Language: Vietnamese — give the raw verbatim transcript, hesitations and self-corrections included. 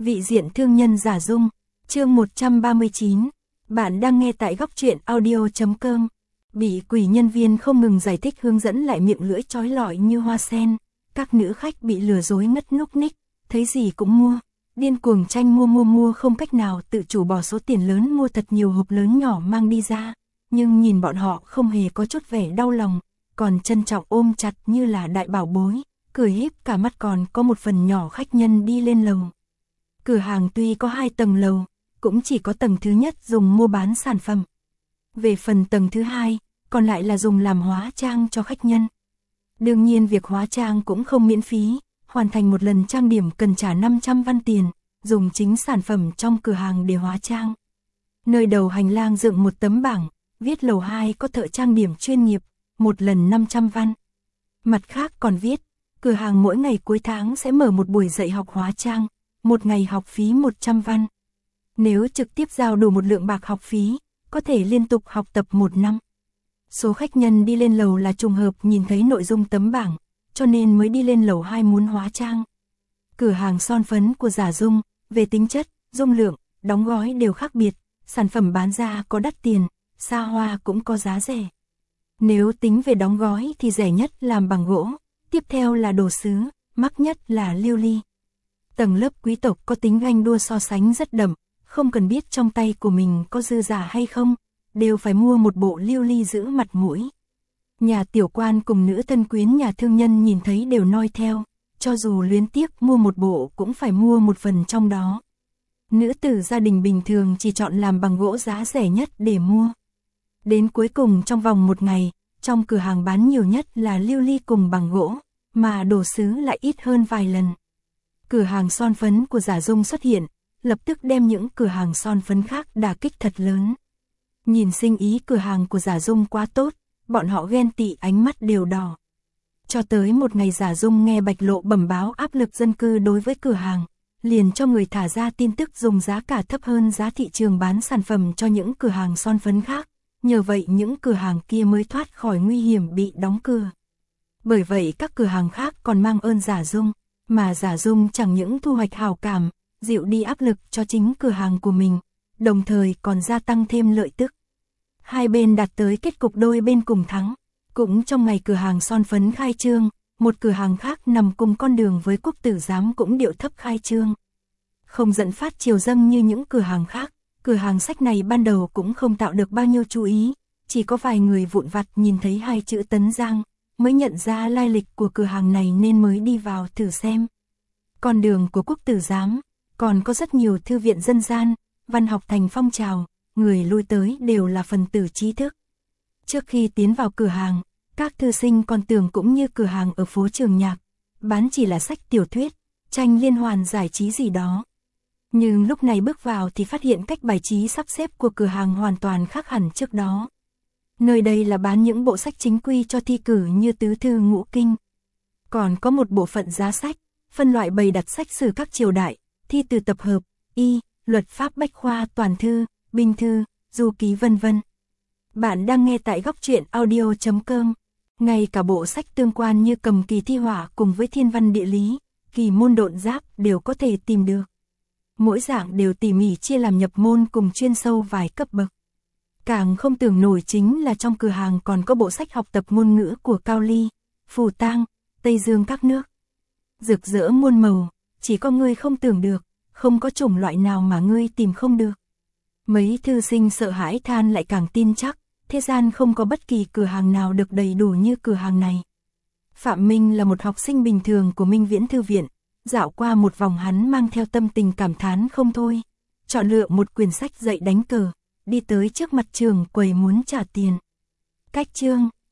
Vị diện thương nhân giả dung, chương một trăm ba mươi chín. Bạn đang nghe tại góc truyện audio.com. Bị quỷ nhân viên không ngừng giải thích hướng dẫn lại miệng lưỡi chói lọi như hoa sen. Các nữ khách bị lừa dối ngất ngốc ních, thấy gì cũng mua. Điên cuồng tranh mua mua mua không cách nào tự chủ bỏ số tiền lớn mua thật nhiều hộp lớn nhỏ mang đi ra. Nhưng nhìn bọn họ không hề có chút vẻ đau lòng, còn trân trọng ôm chặt như là đại bảo bối, cười híp cả mắt còn có một phần nhỏ khách nhân đi lên lầu. Cửa hàng tuy có hai tầng lầu, cũng chỉ có tầng thứ nhất dùng mua bán sản phẩm. Về phần tầng thứ hai, còn lại là dùng làm hóa trang cho khách nhân. Đương nhiên việc hóa trang cũng không miễn phí, hoàn thành một lần trang điểm cần trả năm trăm văn tiền, dùng chính sản phẩm trong cửa hàng để hóa trang. Nơi đầu hành lang dựng một tấm bảng, viết lầu hai có thợ trang điểm chuyên nghiệp, một lần năm trăm văn. Mặt khác còn viết, cửa hàng mỗi ngày cuối tháng sẽ mở một buổi dạy học hóa trang, một ngày học phí một trăm văn. Nếu trực tiếp giao đủ một lượng bạc học phí, có thể liên tục học tập một năm. Số khách nhân đi lên lầu là trùng hợp nhìn thấy nội dung tấm bảng, cho nên mới đi lên lầu hai muốn hóa trang. Cửa hàng son phấn của Giả Dung, về tính chất, dung lượng, đóng gói đều khác biệt, sản phẩm bán ra có đắt tiền, xa hoa cũng có giá rẻ. Nếu tính về đóng gói thì rẻ nhất làm bằng gỗ, tiếp theo là đồ sứ, mắc nhất là lưu ly. Tầng lớp quý tộc có tính ganh đua so sánh rất đậm, không cần biết trong tay của mình có dư giả hay không, đều phải mua một bộ lưu ly giữ mặt mũi. Nhà tiểu quan cùng nữ thân quyến nhà thương nhân nhìn thấy đều noi theo, cho dù luyến tiếc mua một bộ cũng phải mua một phần trong đó. Nữ tử gia đình bình thường chỉ chọn làm bằng gỗ giá rẻ nhất để mua. Đến cuối cùng trong vòng một ngày, trong cửa hàng bán nhiều nhất là lưu ly cùng bằng gỗ, mà đồ sứ lại ít hơn vài lần. Cửa hàng son phấn của Giả Dung xuất hiện, lập tức đem những cửa hàng son phấn khác đả kích thật lớn. Nhìn sinh ý cửa hàng của Giả Dung quá tốt, bọn họ ghen tị ánh mắt đều đỏ. Cho tới một ngày Giả Dung nghe Bạch Lộ bẩm báo áp lực dân cư đối với cửa hàng, liền cho người thả ra tin tức dùng giá cả thấp hơn giá thị trường bán sản phẩm cho những cửa hàng son phấn khác. Nhờ vậy những cửa hàng kia mới thoát khỏi nguy hiểm bị đóng cửa. Bởi vậy các cửa hàng khác còn mang ơn Giả Dung, mà Giả Dung chẳng những thu hoạch hảo cảm, dịu đi áp lực cho chính cửa hàng của mình, đồng thời còn gia tăng thêm lợi tức. Hai bên đạt tới kết cục đôi bên cùng thắng. Cũng trong ngày cửa hàng son phấn khai trương, một cửa hàng khác nằm cùng con đường với Quốc Tử Giám cũng điệu thấp khai trương. Không dẫn phát triều dâng như những cửa hàng khác, cửa hàng sách này ban đầu cũng không tạo được bao nhiêu chú ý, chỉ có vài người vụn vặt nhìn thấy hai chữ Tấn Giang, mới nhận ra lai lịch của cửa hàng này nên mới đi vào thử xem. Con đường của Quốc Tử Giám, còn có rất nhiều thư viện dân gian, văn học thành phong trào, người lui tới đều là phần tử trí thức. Trước khi tiến vào cửa hàng, các thư sinh còn tưởng cũng như cửa hàng ở phố Trường Nhạc, bán chỉ là sách tiểu thuyết, tranh liên hoàn giải trí gì đó. Nhưng lúc này bước vào thì phát hiện cách bài trí sắp xếp của cửa hàng hoàn toàn khác hẳn trước đó. Nơi đây là bán những bộ sách chính quy cho thi cử như tứ thư ngũ kinh. Còn có một bộ phận giá sách, phân loại bày đặt sách sử các triều đại, thi từ tập hợp, y, luật pháp bách khoa toàn thư, binh thư, du ký vân vân. Bạn đang nghe tại góc truyện audio.com. Ngay cả bộ sách tương quan như cầm kỳ thi họa cùng với thiên văn địa lý, kỳ môn độn giáp đều có thể tìm được. Mỗi dạng đều tỉ mỉ chia làm nhập môn cùng chuyên sâu vài cấp bậc. Càng không tưởng nổi chính là trong cửa hàng còn có bộ sách học tập ngôn ngữ của Cao Ly, Phù Tang, Tây Dương các nước. Rực rỡ muôn màu, chỉ có ngươi không tưởng được, không có chủng loại nào mà ngươi tìm không được. Mấy thư sinh sợ hãi than lại càng tin chắc, thế gian không có bất kỳ cửa hàng nào được đầy đủ như cửa hàng này. Phạm Minh là một học sinh bình thường của Minh Viễn Thư Viện, dạo qua một vòng hắn mang theo tâm tình cảm thán không thôi, chọn lựa một quyển sách dạy đánh cờ, đi tới trước mặt trường quầy muốn trả tiền. Cách chương